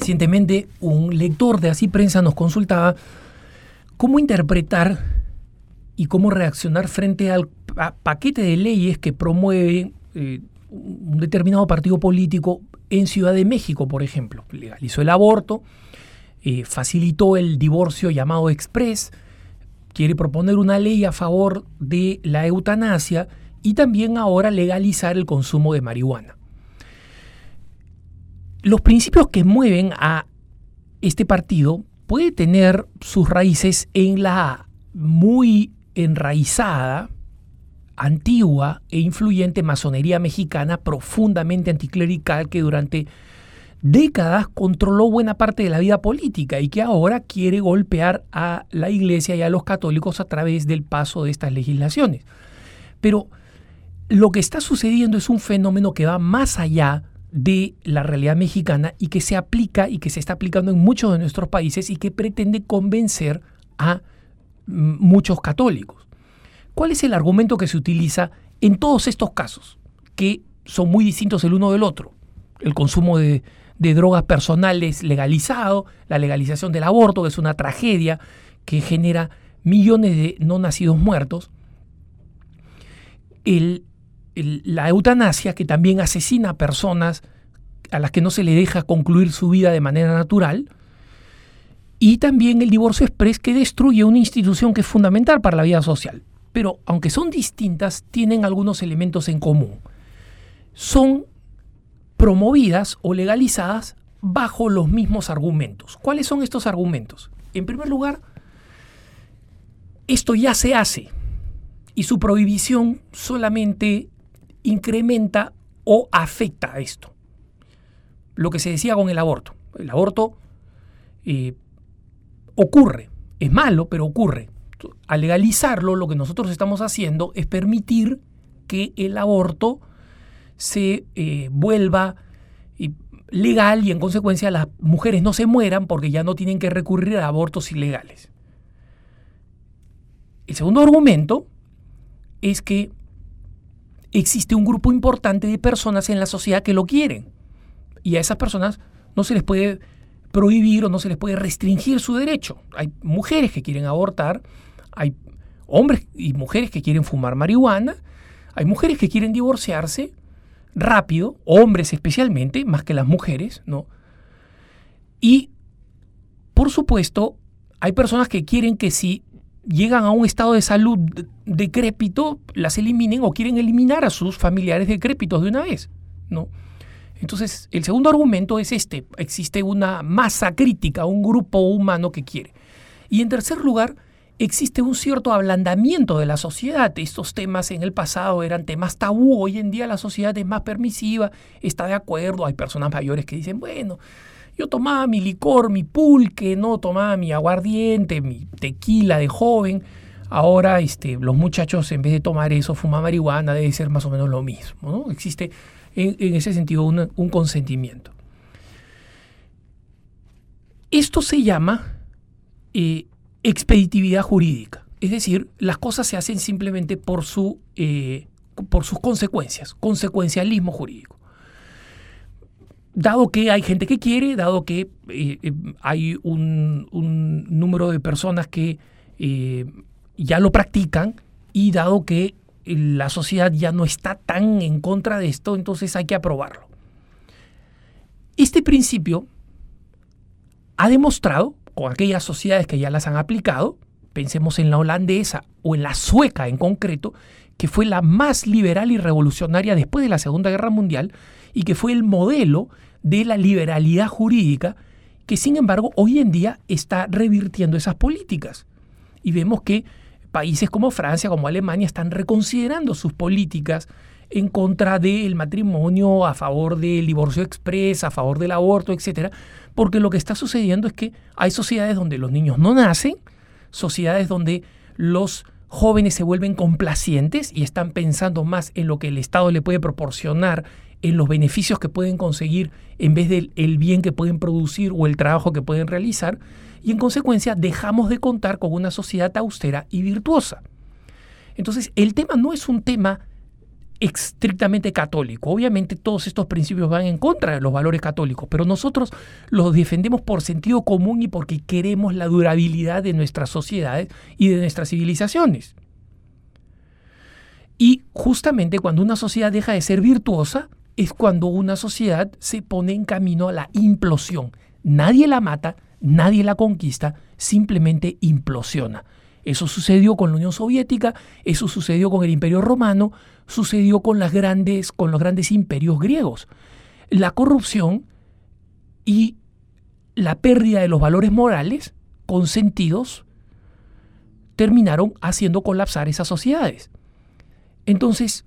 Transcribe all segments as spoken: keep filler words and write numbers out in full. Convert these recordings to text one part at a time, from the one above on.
Recientemente un lector de Así Prensa nos consultaba cómo interpretar y cómo reaccionar frente al pa- paquete de leyes que promueve eh, un determinado partido político en Ciudad de México, por ejemplo. Legalizó el aborto, eh, facilitó el divorcio llamado express, quiere proponer una ley a favor de la eutanasia y también ahora legalizar el consumo de marihuana. Los principios que mueven a este partido puede tener sus raíces en la muy enraizada, antigua e influyente masonería mexicana profundamente anticlerical que durante décadas controló buena parte de la vida política y que ahora quiere golpear a la Iglesia y a los católicos a través del paso de estas legislaciones. Pero lo que está sucediendo es un fenómeno que va más allá de la realidad mexicana y que se aplica y que se está aplicando en muchos de nuestros países y que pretende convencer a muchos católicos. ¿Cuál es el argumento que se utiliza en todos estos casos, que son muy distintos el uno del otro? El consumo de, de drogas personales legalizado, la legalización del aborto, que es una tragedia que genera millones de no nacidos muertos, el la eutanasia, que también asesina a personas a las que no se le deja concluir su vida de manera natural, y también el divorcio express, que destruye una institución que es fundamental para la vida social. Pero aunque son distintas, tienen algunos elementos en común. Son promovidas o legalizadas bajo los mismos argumentos. ¿Cuáles son estos argumentos? En primer lugar, esto ya se hace y su prohibición solamente incrementa o afecta a esto. Lo que se decía con el aborto. El aborto eh, ocurre, es malo, pero ocurre. Al legalizarlo, lo que nosotros estamos haciendo es permitir que el aborto se eh, vuelva eh, legal y en consecuencia las mujeres no se mueran porque ya no tienen que recurrir a abortos ilegales. El segundo argumento es que existe un grupo importante de personas en la sociedad que lo quieren y a esas personas no se les puede prohibir o no se les puede restringir su derecho. Hay mujeres que quieren abortar, hay hombres y mujeres que quieren fumar marihuana, hay mujeres que quieren divorciarse rápido, hombres especialmente, más que las mujeres, ¿no? Y, por supuesto, hay personas que quieren que si llegan a un estado de salud decrépito, las eliminen o quieren eliminar a sus familiares decrépitos de una vez, ¿no? Entonces, el segundo argumento es este: existe una masa crítica, un grupo humano que quiere. Y en tercer lugar, existe un cierto ablandamiento de la sociedad. Estos temas en el pasado eran temas tabú, hoy en día la sociedad es más permisiva, está de acuerdo. Hay personas mayores que dicen, bueno, yo tomaba mi licor, mi pulque, no tomaba mi aguardiente, mi tequila de joven. Ahora este, los muchachos, en vez de tomar eso, fuman marihuana, debe ser más o menos lo mismo, ¿no? Existe en, en ese sentido una, un consentimiento. Esto se llama eh, expeditividad jurídica. Es decir, las cosas se hacen simplemente por, su, eh, por sus consecuencias, consecuencialismo jurídico. Dado que hay gente que quiere, dado que eh, eh, hay un, un número de personas que eh, ya lo practican y dado que la sociedad ya no está tan en contra de esto, entonces hay que aprobarlo. Este principio ha demostrado, con aquellas sociedades que ya las han aplicado, pensemos en la holandesa o en la sueca en concreto, que fue la más liberal y revolucionaria después de la Segunda Guerra Mundial y que fue el modelo de la liberalidad jurídica, que sin embargo hoy en día está revirtiendo esas políticas. Y vemos que países como Francia, como Alemania, están reconsiderando sus políticas en contra del matrimonio, a favor del divorcio express, a favor del aborto, etcétera, porque lo que está sucediendo es que hay sociedades donde los niños no nacen, sociedades donde los jóvenes se vuelven complacientes y están pensando más en lo que el Estado le puede proporcionar, en los beneficios que pueden conseguir en vez del el bien que pueden producir o el trabajo que pueden realizar, y en consecuencia dejamos de contar con una sociedad austera y virtuosa. Entonces, el tema no es un tema estrictamente católico. Obviamente todos estos principios van en contra de los valores católicos, pero nosotros los defendemos por sentido común y porque queremos la durabilidad de nuestras sociedades y de nuestras civilizaciones. Y justamente cuando una sociedad deja de ser virtuosa, es cuando una sociedad se pone en camino a la implosión. Nadie la mata, nadie la conquista, simplemente implosiona. Eso sucedió con la Unión Soviética, eso sucedió con el Imperio Romano, sucedió con, las grandes, con los grandes imperios griegos. La corrupción y la pérdida de los valores morales consentidos terminaron haciendo colapsar esas sociedades. Entonces,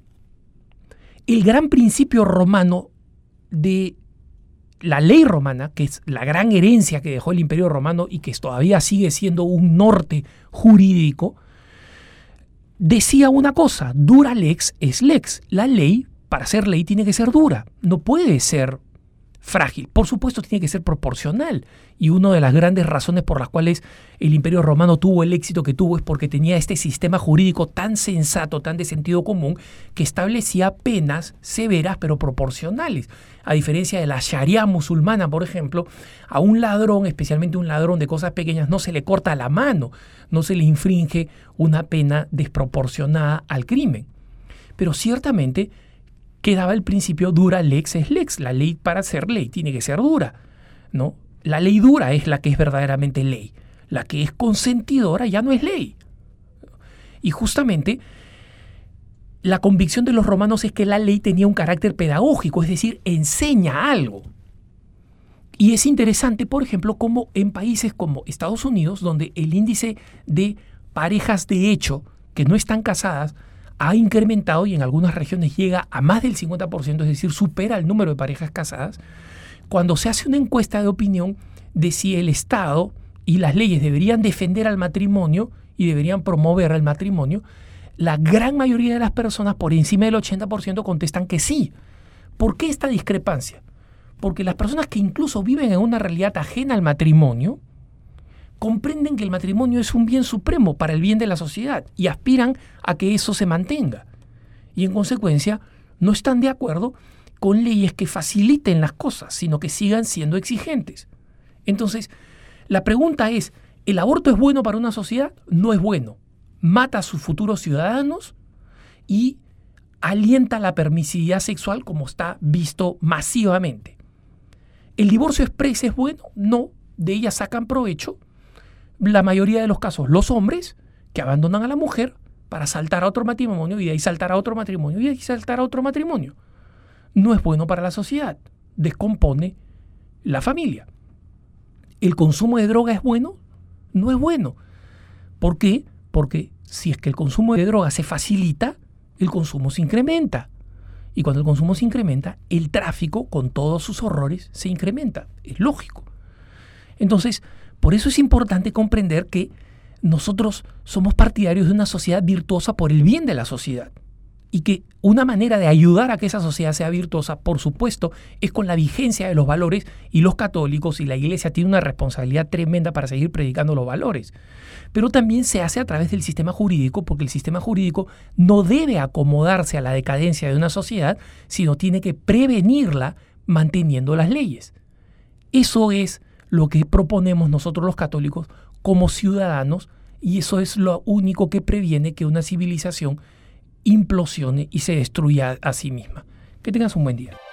el gran principio romano de la ley romana, que es la gran herencia que dejó el Imperio Romano y que todavía sigue siendo un norte jurídico, decía una cosa: dura lex es lex. La ley, para ser ley, tiene que ser dura, no puede ser frágil. Por supuesto, tiene que ser proporcional. Y una de las grandes razones por las cuales el Imperio Romano tuvo el éxito que tuvo es porque tenía este sistema jurídico tan sensato, tan de sentido común, que establecía penas severas pero proporcionales. A diferencia de la Sharia musulmana, por ejemplo, a un ladrón, especialmente un ladrón de cosas pequeñas, no se le corta la mano, no se le infringe una pena desproporcionada al crimen. Pero ciertamente quedaba el principio dura lex es lex. La ley, para ser ley, tiene que ser dura, ¿no? La ley dura es la que es verdaderamente ley. La que es consentidora ya no es ley. Y justamente la convicción de los romanos es que la ley tenía un carácter pedagógico, es decir, enseña algo. Y es interesante, por ejemplo, cómo en países como Estados Unidos, donde el índice de parejas de hecho que no están casadas ha incrementado y en algunas regiones llega a más del cincuenta por ciento, es decir, supera el número de parejas casadas. Cuando se hace una encuesta de opinión de si el Estado y las leyes deberían defender al matrimonio y deberían promover el matrimonio, la gran mayoría de las personas, por encima del ochenta por ciento, contestan que sí. ¿Por qué esta discrepancia? Porque las personas que incluso viven en una realidad ajena al matrimonio comprenden que el matrimonio es un bien supremo para el bien de la sociedad y aspiran a que eso se mantenga. Y en consecuencia no están de acuerdo con leyes que faciliten las cosas, sino que sigan siendo exigentes. Entonces, la pregunta es, ¿el aborto es bueno para una sociedad? No es bueno. Mata a sus futuros ciudadanos y alienta la permisividad sexual como está visto masivamente. ¿El divorcio express es bueno? No. De ella sacan provecho la mayoría de los casos los hombres que abandonan a la mujer para saltar a otro matrimonio y de ahí saltar a otro matrimonio y de ahí saltar a otro matrimonio. No es bueno para la sociedad, descompone la familia. ¿El consumo de droga es bueno? No es bueno. ¿Por qué? Porque si es que el consumo de droga se facilita, el consumo se incrementa. Y cuando el consumo se incrementa, el tráfico, con todos sus horrores, se incrementa. Es lógico. Entonces, por eso es importante comprender que nosotros somos partidarios de una sociedad virtuosa por el bien de la sociedad. Y que una manera de ayudar a que esa sociedad sea virtuosa, por supuesto, es con la vigencia de los valores, y los católicos y la Iglesia tienen una responsabilidad tremenda para seguir predicando los valores. Pero también se hace a través del sistema jurídico, porque el sistema jurídico no debe acomodarse a la decadencia de una sociedad, sino tiene que prevenirla manteniendo las leyes. Eso es lo que proponemos nosotros los católicos como ciudadanos, y eso es lo único que previene que una civilización implosione y se destruya a sí misma. Que tengas un buen día.